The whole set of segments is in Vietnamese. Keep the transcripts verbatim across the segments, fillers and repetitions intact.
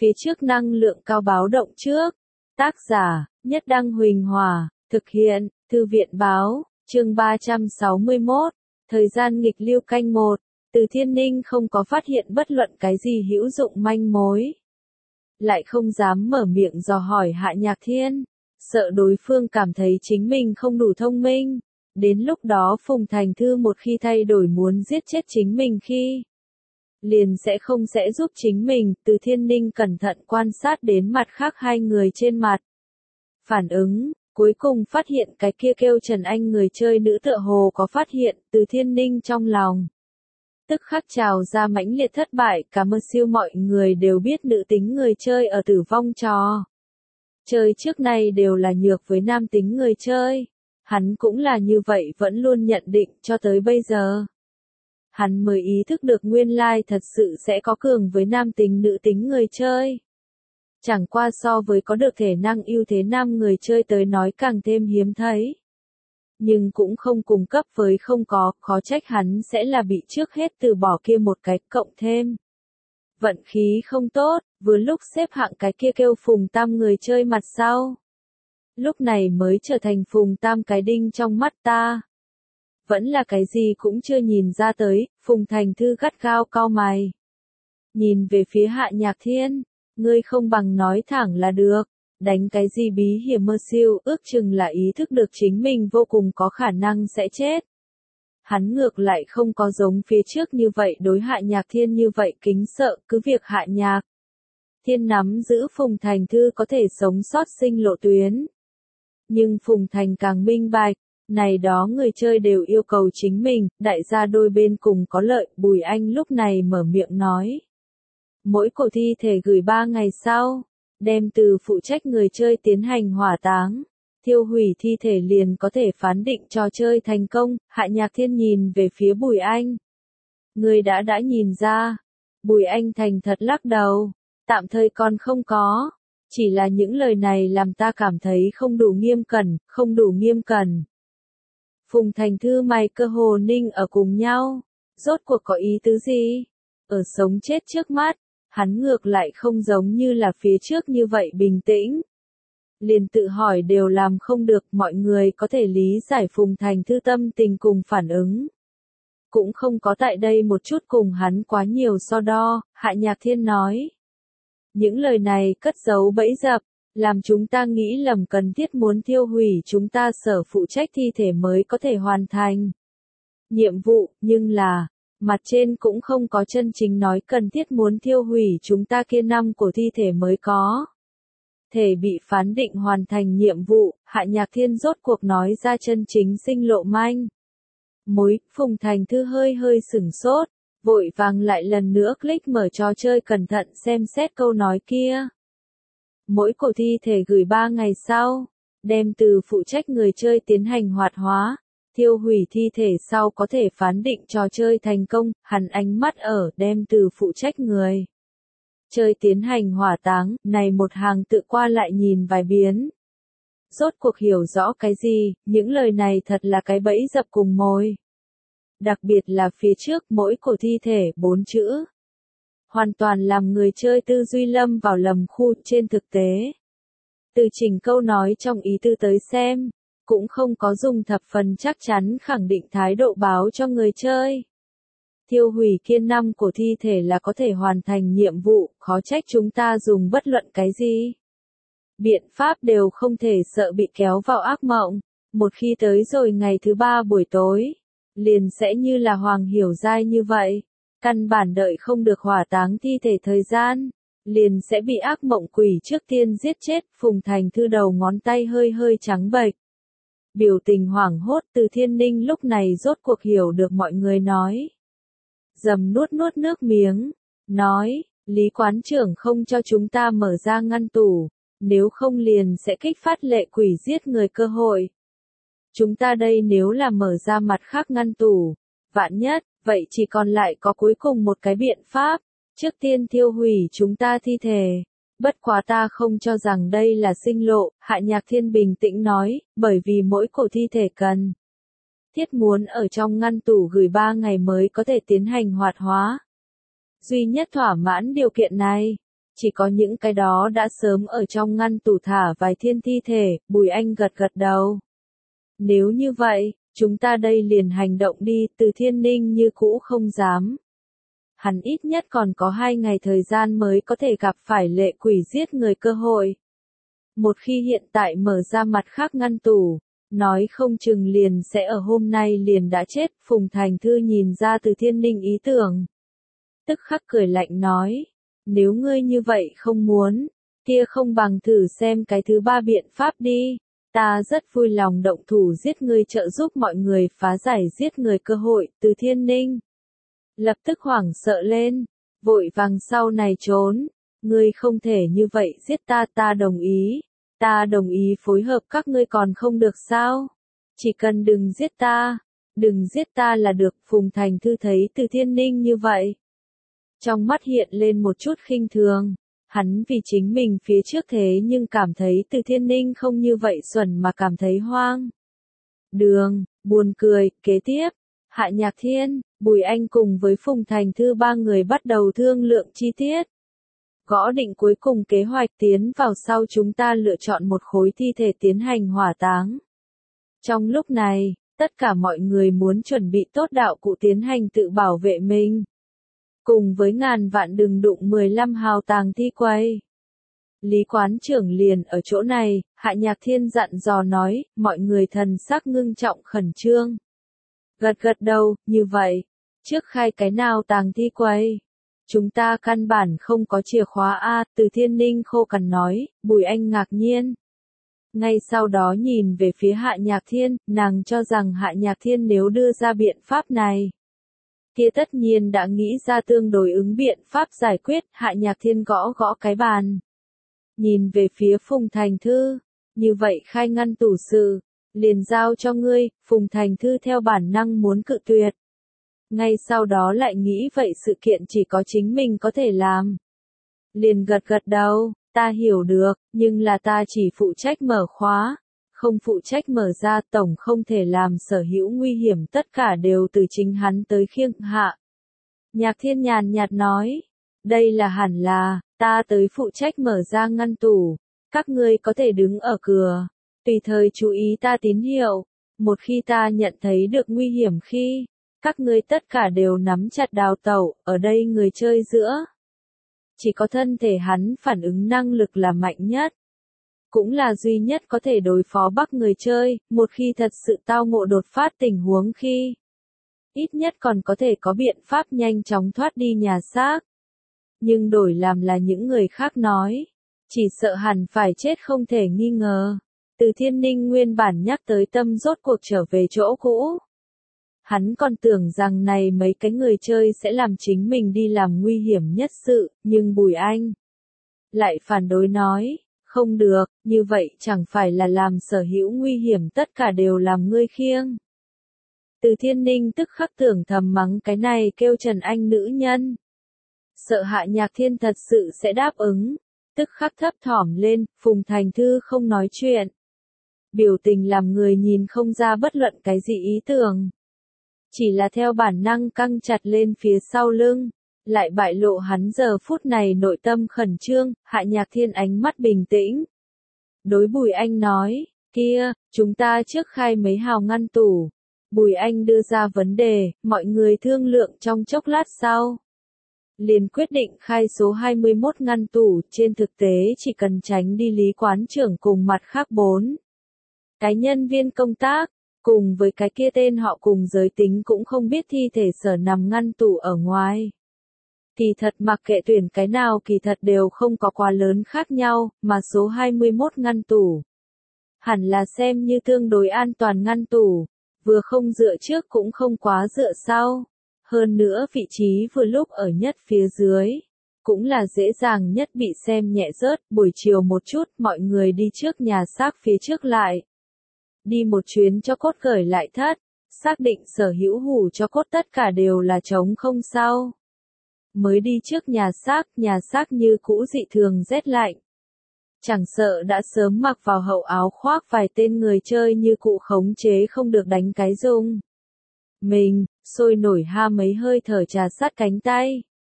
phía trước năng lượng cao báo động trước. Tác giả, Nhất Đăng Huỳnh Hòa, thực hiện, Thư viện báo, chương ba trăm sáu mươi mốt, thời gian nghịch lưu canh một, Từ Thiên Ninh không có phát hiện bất luận cái gì hữu dụng manh mối. Lại không dám mở miệng dò hỏi Hạ Nhạc Thiên, sợ đối phương cảm thấy chính mình không đủ thông minh. Đến lúc đó Phùng Thành Thư một khi thay đổi muốn giết chết chính mình khi liền sẽ không sẽ giúp chính mình. Từ Thiên Ninh cẩn thận quan sát đến mặt khác hai người trên mặt. Phản ứng, cuối cùng phát hiện cái kia kêu Trần Anh người chơi nữ tựa hồ có phát hiện. Từ Thiên Ninh trong lòng tức khắc trào ra mãnh liệt thất bại. Cả mơ siêu mọi người đều biết nữ tính người chơi ở tử vong trò chơi trước nay đều là nhược với nam tính người chơi. Hắn cũng là như vậy vẫn luôn nhận định cho tới bây giờ. Hắn mới ý thức được nguyên lai thật sự sẽ có cường với nam tính nữ tính người chơi. Chẳng qua so với có được thể năng ưu thế nam người chơi tới nói càng thêm hiếm thấy. Nhưng cũng không cùng cấp với không có, khó trách hắn sẽ là bị trước hết từ bỏ kia một cái, cộng thêm vận khí không tốt, vừa lúc xếp hạng cái kia kêu Phùng Tam người chơi mặt sau. Lúc này mới trở thành Phùng Tam cái đinh trong mắt ta. Vẫn là cái gì cũng chưa nhìn ra tới. Phùng Thành Thư gắt gao cau mày. Nhìn về phía Hạ Nhạc Thiên, ngươi không bằng nói thẳng là được. Đánh cái gì bí hiểm mơ siêu, ước chừng là ý thức được chính mình vô cùng có khả năng sẽ chết. Hắn ngược lại không có giống phía trước như vậy đối Hạ Nhạc Thiên như vậy kính sợ, cứ việc Hạ Nhạc Thiên nắm giữ Phùng Thành Thư có thể sống sót sinh lộ tuyến. Nhưng Phùng Thành càng minh bạch, này đó người chơi đều yêu cầu chính mình, đại gia đôi bên cùng có lợi. Bùi Anh lúc này mở miệng nói. Mỗi cổ thi thể gửi ba ngày sau, đem từ phụ trách người chơi tiến hành hỏa táng, thiêu hủy thi thể liền có thể phán định trò chơi thành công. Hạ Nhạc Thiên nhìn về phía Bùi Anh. Người đã đã nhìn ra. Bùi Anh thành thật lắc đầu. Tạm thời còn không có. Chỉ là những lời này làm ta cảm thấy không đủ nghiêm cẩn, không đủ nghiêm cẩn. Phùng Thành Thư mày cơ hồ ninh ở cùng nhau. Rốt cuộc có ý tứ gì? Ở sống chết trước mắt, hắn ngược lại không giống như là phía trước như vậy bình tĩnh. Liền tự hỏi đều làm không được. Mọi người có thể lý giải Phùng Thành Thư tâm tình cùng phản ứng. Cũng không có tại đây một chút cùng hắn quá nhiều so đo. Hạ Nhạc Thiên nói. Những lời này cất giấu bẫy dập, làm chúng ta nghĩ lầm cần thiết muốn thiêu hủy chúng ta sở phụ trách thi thể mới có thể hoàn thành nhiệm vụ, nhưng là, mặt trên cũng không có chân chính nói cần thiết muốn thiêu hủy chúng ta kia năm của thi thể mới có thể bị phán định hoàn thành nhiệm vụ. Hạ Nhạc Thiên rốt cuộc nói ra chân chính sinh lộ manh mối. Phùng Thành Thư hơi hơi sửng sốt, vội vàng lại lần nữa click mở trò chơi cẩn thận xem xét câu nói kia. Mỗi cổ thi thể gửi ba ngày sau, đem từ phụ trách người chơi tiến hành hoạt hóa, thiêu hủy thi thể sau có thể phán định trò chơi thành công. Hắn ánh mắt ở đem từ phụ trách người chơi tiến hành hỏa táng, này một hàng tự qua lại nhìn vài biến. Rốt cuộc hiểu rõ cái gì, những lời này thật là cái bẫy dập cùng mồi. Đặc biệt là phía trước mỗi cổ thi thể bốn chữ. Hoàn toàn làm người chơi tư duy lâm vào lầm khu. Trên thực tế, từ chỉnh câu nói trong ý tư tới xem, cũng không có dùng thập phần chắc chắn khẳng định thái độ báo cho người chơi. Thiêu hủy kia năm của thi thể là có thể hoàn thành nhiệm vụ, khó trách chúng ta dùng bất luận cái gì. Biện pháp đều không thể sợ bị kéo vào ác mộng. Một khi tới rồi ngày thứ ba buổi tối, liền sẽ như là Hoàng Hiểu Giai như vậy. Căn bản đợi không được hỏa táng thi thể thời gian, liền sẽ bị ác mộng quỷ trước tiên giết chết. Phùng Thành Thư đầu ngón tay hơi hơi trắng bệch. Biểu tình hoảng hốt. Từ Thiên Ninh lúc này rốt cuộc hiểu được mọi người nói. Dầm nuốt nuốt nước miếng, nói, Lý quán trưởng không cho chúng ta mở ra ngăn tủ, nếu không liền sẽ kích phát lệ quỷ giết người cơ hội. Chúng ta đây nếu là mở ra mặt khác ngăn tủ, vạn nhất, vậy chỉ còn lại có cuối cùng một cái biện pháp, trước tiên thiêu hủy chúng ta thi thể. Bất quá ta không cho rằng đây là sinh lộ. Hạ Nhạc Thiên bình tĩnh nói, bởi vì mỗi cổ thi thể cần thiết muốn ở trong ngăn tủ gửi ba ngày mới có thể tiến hành hoạt hóa. Duy nhất thỏa mãn điều kiện này, Chỉ có những cái đó đã sớm ở trong ngăn tủ thả vài thiên thi thể, Bùi Anh gật gật đầu. Nếu như vậy, chúng ta đây liền hành động đi, Từ Thiên Ninh như cũ không dám. Hắn ít nhất còn có hai ngày thời gian mới có thể gặp phải lệ quỷ giết người cơ hội. Một khi hiện tại mở ra mặt khác ngăn tủ, nói không chừng liền sẽ ở hôm nay liền đã chết, Phùng Thành Thư nhìn ra Từ Thiên Ninh ý tưởng. Tức khắc cười lạnh nói, nếu ngươi như vậy không muốn, kia không bằng thử xem cái thứ ba biện pháp đi, ta rất vui lòng động thủ giết ngươi trợ giúp mọi người phá giải giết người cơ hội, Từ Thiên Ninh. Lập tức hoảng sợ lên, vội vàng sau này trốn, ngươi không thể như vậy giết ta, ta đồng ý, ta đồng ý phối hợp các ngươi còn không được sao, chỉ cần đừng giết ta, đừng giết ta là được, Phùng Thành Thư thấy Từ Thiên Ninh như vậy. Trong mắt hiện lên một chút khinh thường, hắn vì chính mình phía trước thế nhưng cảm thấy Từ Thiên Ninh không như vậy xuẩn mà cảm thấy hoang. Đường, buồn cười, kế tiếp, Hạ Nhạc Thiên, Bùi Anh cùng với Phùng Thành Thư ba người bắt đầu thương lượng chi tiết. Gõ định cuối cùng kế hoạch tiến vào sau chúng ta lựa chọn một khối thi thể tiến hành hỏa táng. Trong lúc này, tất cả mọi người muốn chuẩn bị tốt đạo cụ tiến hành tự bảo vệ mình. Cùng với ngàn vạn đừng đụng mười lăm hào tàng thi quay. Lý quán trưởng liền ở chỗ này, Hạ Nhạc Thiên dặn dò nói, mọi người thần sắc ngưng trọng khẩn trương. Gật gật đầu, như vậy, trước khai cái nào tàng thi quay. Chúng ta căn bản không có chìa khóa A, Từ Thiên Ninh khô cằn nói, Bùi Anh ngạc nhiên. Ngay sau đó nhìn về phía Hạ Nhạc Thiên, nàng cho rằng Hạ Nhạc Thiên nếu đưa ra biện pháp này, kia tất nhiên đã nghĩ ra tương đối ứng biện pháp giải quyết, Hạ Nhạc Thiên gõ gõ cái bàn. Nhìn về phía Phùng Thành Thư, như vậy khai ngăn tủ sự, liền giao cho ngươi, Phùng Thành Thư theo bản năng muốn cự tuyệt. Ngay sau đó lại nghĩ vậy sự kiện chỉ có chính mình có thể làm. Liền gật gật đầu, ta hiểu được, nhưng là ta chỉ phụ trách mở khóa, không phụ trách mở ra, tổng không thể làm sở hữu nguy hiểm tất cả đều từ chính hắn tới khiêng hạ. Nhạc Thiên nhàn nhạt nói, đây là hẳn là, ta tới phụ trách mở ra ngăn tủ, các ngươi có thể đứng ở cửa, tùy thời chú ý ta tín hiệu, một khi ta nhận thấy được nguy hiểm khi, các ngươi tất cả đều nắm chặt đào tẩu, ở đây người chơi giữa. Chỉ có thân thể hắn phản ứng năng lực là mạnh nhất. Cũng là duy nhất có thể đối phó bắc người chơi, một khi thật sự tao ngộ đột phát tình huống khi. Ít nhất còn có thể có biện pháp nhanh chóng thoát đi nhà xác. Nhưng đổi làm là những người khác nói. Chỉ sợ hẳn phải chết không thể nghi ngờ. Từ Thiên Ninh nguyên bản nhắc tới tâm rốt cuộc trở về chỗ cũ. Hắn còn tưởng rằng này mấy cái người chơi sẽ làm chính mình đi làm nguy hiểm nhất sự, nhưng Bùi Anh lại phản đối nói, không được, như vậy chẳng phải là làm sở hữu nguy hiểm tất cả đều làm ngươi khiêng. Từ Thiên Ninh tức khắc tưởng thầm mắng cái này kêu Trần Anh nữ nhân. Sợ Hạ Nhạc Thiên thật sự sẽ đáp ứng, tức khắc thấp thỏm lên, Phùng Thành Thư không nói chuyện. Biểu tình làm người nhìn không ra bất luận cái gì ý tưởng. Chỉ là theo bản năng căng chặt lên phía sau lưng, lại bại lộ hắn giờ phút này nội tâm khẩn trương, Hạ Nhạc Thiên ánh mắt bình tĩnh. Đối Bùi Anh nói, kia, chúng ta trước khai mấy hào ngăn tủ. Bùi Anh đưa ra vấn đề, mọi người thương lượng trong chốc lát sau. Liền quyết định khai số hai mươi mốt ngăn tủ, trên thực tế chỉ cần tránh đi Lý quán trưởng cùng mặt khác bốn. Cái nhân viên công tác, cùng với cái kia tên họ cùng giới tính cũng không biết thi thể sở nằm ngăn tủ ở ngoài. Kỳ thật mặc kệ tuyển cái nào kỳ thật đều không có quá lớn khác nhau, mà số hai mươi mốt ngăn tủ. Hẳn là xem như tương đối an toàn ngăn tủ, vừa không dựa trước cũng không quá dựa sau. Hơn nữa vị trí vừa lúc ở nhất phía dưới, cũng là dễ dàng nhất bị xem nhẹ rớt, buổi chiều một chút mọi người đi trước nhà xác phía trước lại. Đi một chuyến cho cốt gửi lại thất, xác định sở hữu hủ cho cốt tất cả đều là trống không sao. Mới đi trước nhà xác, nhà xác như cũ dị thường rét lạnh. Chẳng sợ đã sớm mặc vào hậu áo khoác vài tên người chơi như cụ khống chế không được đánh cái rung. Mình, sôi nổi ha mấy hơi thở trà sát cánh tay.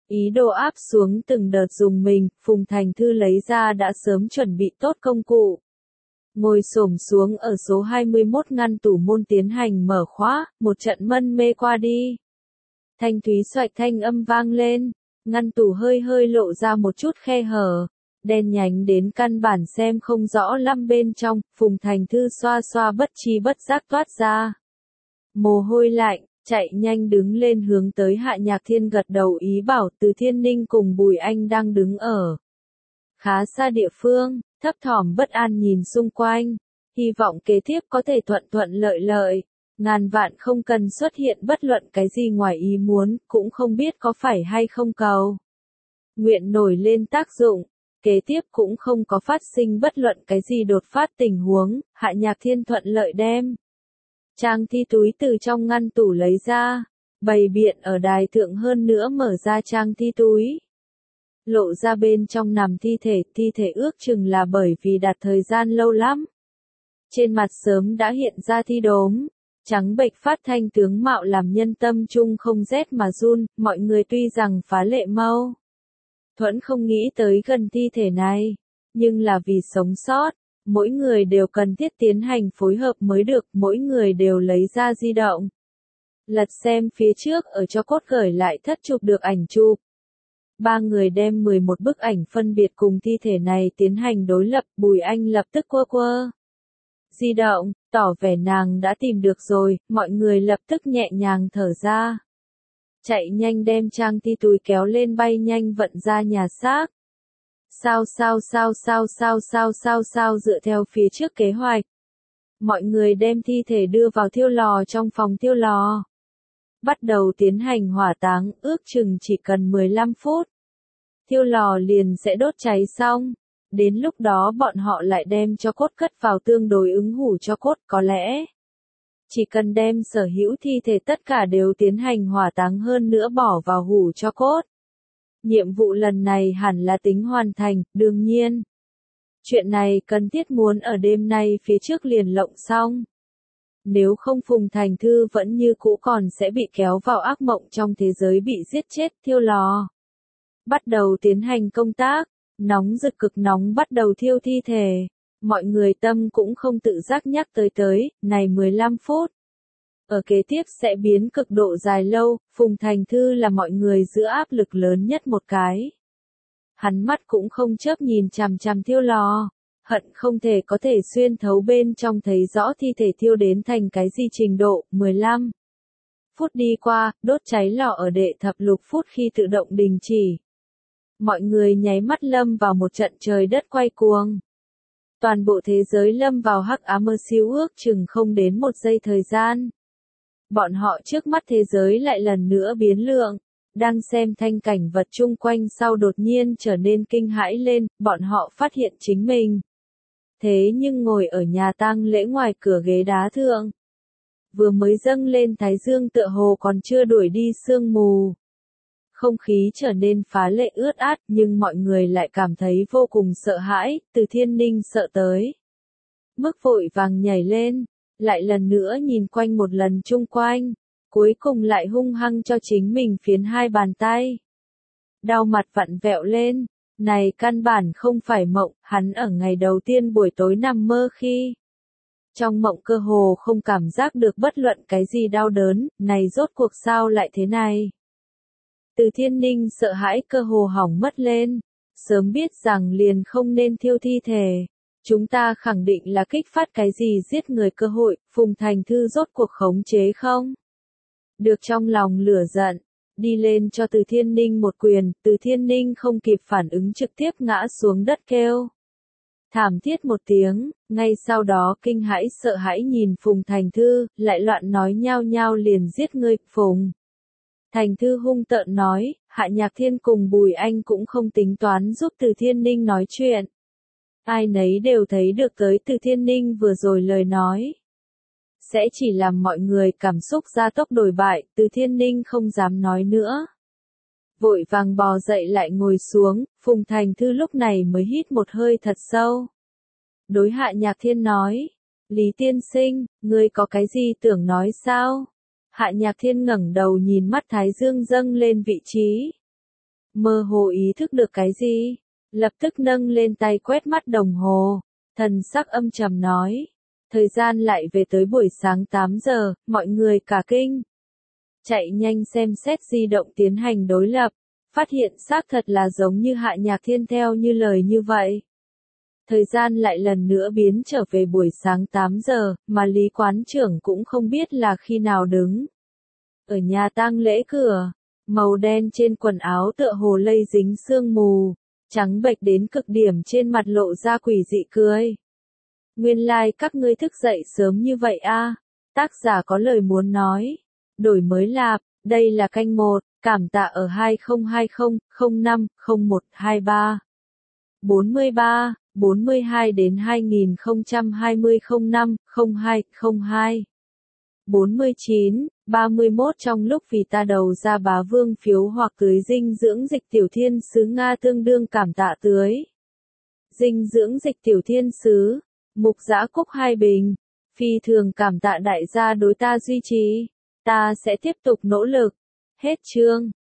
Ý đồ áp xuống từng đợt dùng mình, Phùng Thành Thư lấy ra đã sớm chuẩn bị tốt công cụ. Ngồi xổm xuống ở số hai mươi mốt ngăn tủ môn tiến hành mở khóa, một trận mân mê qua đi. Thanh thúy xoạch thanh âm vang lên, ngăn tủ hơi hơi lộ ra một chút khe hở, đen nhánh đến căn bản xem không rõ lắm bên trong, Phùng Thành Thư xoa xoa bất chi bất giác toát ra. Mồ hôi lạnh, chạy nhanh đứng lên hướng tới Hạ Nhạc Thiên gật đầu ý bảo Từ Thiên Ninh cùng Bùi Anh đang đứng ở khá xa địa phương, thấp thỏm bất an nhìn xung quanh, hy vọng kế tiếp có thể thuận thuận lợi lợi, ngàn vạn không cần xuất hiện bất luận cái gì ngoài ý muốn, cũng không biết có phải hay không cầu. Nguyện nổi lên tác dụng, kế tiếp cũng không có phát sinh bất luận cái gì đột phát tình huống, Hạ Nhạc Thiên thuận lợi đem trang thi túi từ trong ngăn tủ lấy ra, bày biện ở đài thượng hơn nữa mở ra trang thi túi. Lộ ra bên trong nằm thi thể, thi thể ước chừng là bởi vì đặt thời gian lâu lắm. Trên mặt sớm đã hiện ra thi đốm, trắng bệch phát thanh tướng mạo làm nhân tâm trung không rét mà run, mọi người tuy rằng phá lệ mau. Thuẫn không nghĩ tới gần thi thể này, nhưng là vì sống sót, mỗi người đều cần thiết tiến hành phối hợp mới được, mỗi người đều lấy ra di động. Lật xem phía trước ở cho cốt gửi lại thất chụp được ảnh chụp. Ba người đem mười một bức ảnh phân biệt cùng thi thể này tiến hành đối lập, Bùi Anh lập tức quơ quơ di động, tỏ vẻ nàng đã tìm được rồi, mọi người lập tức nhẹ nhàng thở ra. Chạy nhanh đem trang thi túi kéo lên bay nhanh vận ra nhà xác. Sao sao sao sao sao sao sao sao dựa theo phía trước kế hoạch. Mọi người đem thi thể đưa vào thiêu lò trong phòng thiêu lò. Bắt đầu tiến hành hỏa táng, ước chừng chỉ cần mười lăm phút. Thiêu lò liền sẽ đốt cháy xong. Đến lúc đó bọn họ lại đem cho cốt cất vào tương đối ứng hủ cho cốt, có lẽ chỉ cần đem sở hữu thi thể tất cả đều tiến hành hỏa táng hơn nữa bỏ vào hủ cho cốt. Nhiệm vụ lần này hẳn là tính hoàn thành, đương nhiên. Chuyện này cần thiết muốn ở đêm nay phía trước liền lộng xong. Nếu không Phùng Thành Thư vẫn như cũ còn sẽ bị kéo vào ác mộng trong thế giới bị giết chết thiêu lò. Bắt đầu tiến hành công tác, nóng rực cực nóng bắt đầu thiêu thi thể. Mọi người tâm cũng không tự giác nhắc tới tới, này mười lăm phút. Ở kế tiếp sẽ biến cực độ dài lâu, Phùng Thành Thư là mọi người giữa áp lực lớn nhất một cái. Hắn mắt cũng không chớp nhìn chằm chằm thiêu lò, hận không thể có thể xuyên thấu bên trong thấy rõ thi thể thiêu đến thành cái gì trình độ, mười lăm phút đi qua, đốt cháy lò ở đệ thập lục phút khi tự động đình chỉ. Mọi người nháy mắt lâm vào một trận trời đất quay cuồng. Toàn bộ thế giới lâm vào hắc ám mơ siêu ước chừng không đến một giây thời gian. Bọn họ trước mắt thế giới lại lần nữa biến lượng, đang xem thanh cảnh vật chung quanh sau đột nhiên trở nên kinh hãi lên, bọn họ phát hiện chính mình. Thế nhưng ngồi ở nhà tang lễ ngoài cửa ghế đá thượng. Vừa mới dâng lên thái dương tựa hồ còn chưa đuổi đi sương mù. Không khí trở nên phá lệ ướt át nhưng mọi người lại cảm thấy vô cùng sợ hãi, Từ Thiên Ninh sợ tới. Mức vội vàng nhảy lên, lại lần nữa nhìn quanh một lần chung quanh, cuối cùng lại hung hăng cho chính mình phiến hai bàn tay. Đau mặt vặn vẹo lên, này căn bản không phải mộng, hắn ở ngày đầu tiên buổi tối nằm mơ khi. Trong mộng cơ hồ không cảm giác được bất luận cái gì đau đớn, này rốt cuộc sao lại thế này. Từ Thiên Ninh sợ hãi cơ hồ hỏng mất lên, sớm biết rằng liền không nên thiêu thi thể. Chúng ta khẳng định là kích phát cái gì giết người cơ hội, Phùng Thành Thư rốt cuộc khống chế không? Được trong lòng lửa giận, đi lên cho Từ Thiên Ninh một quyền, Từ Thiên Ninh không kịp phản ứng trực tiếp ngã xuống đất kêu. Thảm thiết một tiếng, ngay sau đó kinh hãi sợ hãi nhìn Phùng Thành Thư, lại loạn nói nhao nhao liền giết ngươi, Phùng. Thành Thư hung tợn nói, Hạ Nhạc Thiên cùng Bùi Anh cũng không tính toán giúp Từ Thiên Ninh nói chuyện. Ai nấy đều thấy được tới Từ Thiên Ninh vừa rồi lời nói. Sẽ chỉ làm mọi người cảm xúc gia tốc đổi bại, Từ Thiên Ninh không dám nói nữa. Vội vàng bò dậy lại ngồi xuống, Phùng Thành Thư lúc này mới hít một hơi thật sâu. Đối Hạ Nhạc Thiên nói, Lý tiên sinh, ngươi có cái gì tưởng nói sao? Hạ Nhạc Thiên ngẩng đầu nhìn mắt Thái Dương dâng lên vị trí. Mơ hồ ý thức được cái gì? Lập tức nâng lên tay quét mắt đồng hồ. Thần sắc âm trầm nói. Thời gian lại về tới buổi sáng tám giờ, mọi người cả kinh. Chạy nhanh xem xét di động tiến hành đối lập. Phát hiện xác thật là giống như Hạ Nhạc Thiên theo như lời như vậy. Thời gian lại lần nữa biến trở về buổi sáng tám giờ, mà Lý quán trưởng cũng không biết là khi nào đứng. Ở nhà tang lễ cửa, màu đen trên quần áo tựa hồ lây dính sương mù, trắng bệch đến cực điểm trên mặt lộ ra quỷ dị cười. Nguyên lai like các ngươi thức dậy sớm như vậy a? Tác giả có lời muốn nói. Đổi mới lạp, đây là canh một, cảm tạ ở hai không hai không, không năm, không một hai ba. bốn mươi ba, bốn mươi hai đến hai nghìn không trăm hai mươi không năm, không hai, không hai. bốn mươi chín, ba mươi mốt trong lúc vì ta đầu ra bá vương phiếu hoặc tưới dinh dưỡng dịch tiểu thiên sứ Nga tương đương cảm tạ tưới. Dinh dưỡng dịch tiểu thiên sứ, mục giã cúc hai bình, phi thường cảm tạ đại gia đối ta duy trì, ta sẽ tiếp tục nỗ lực. Hết chương.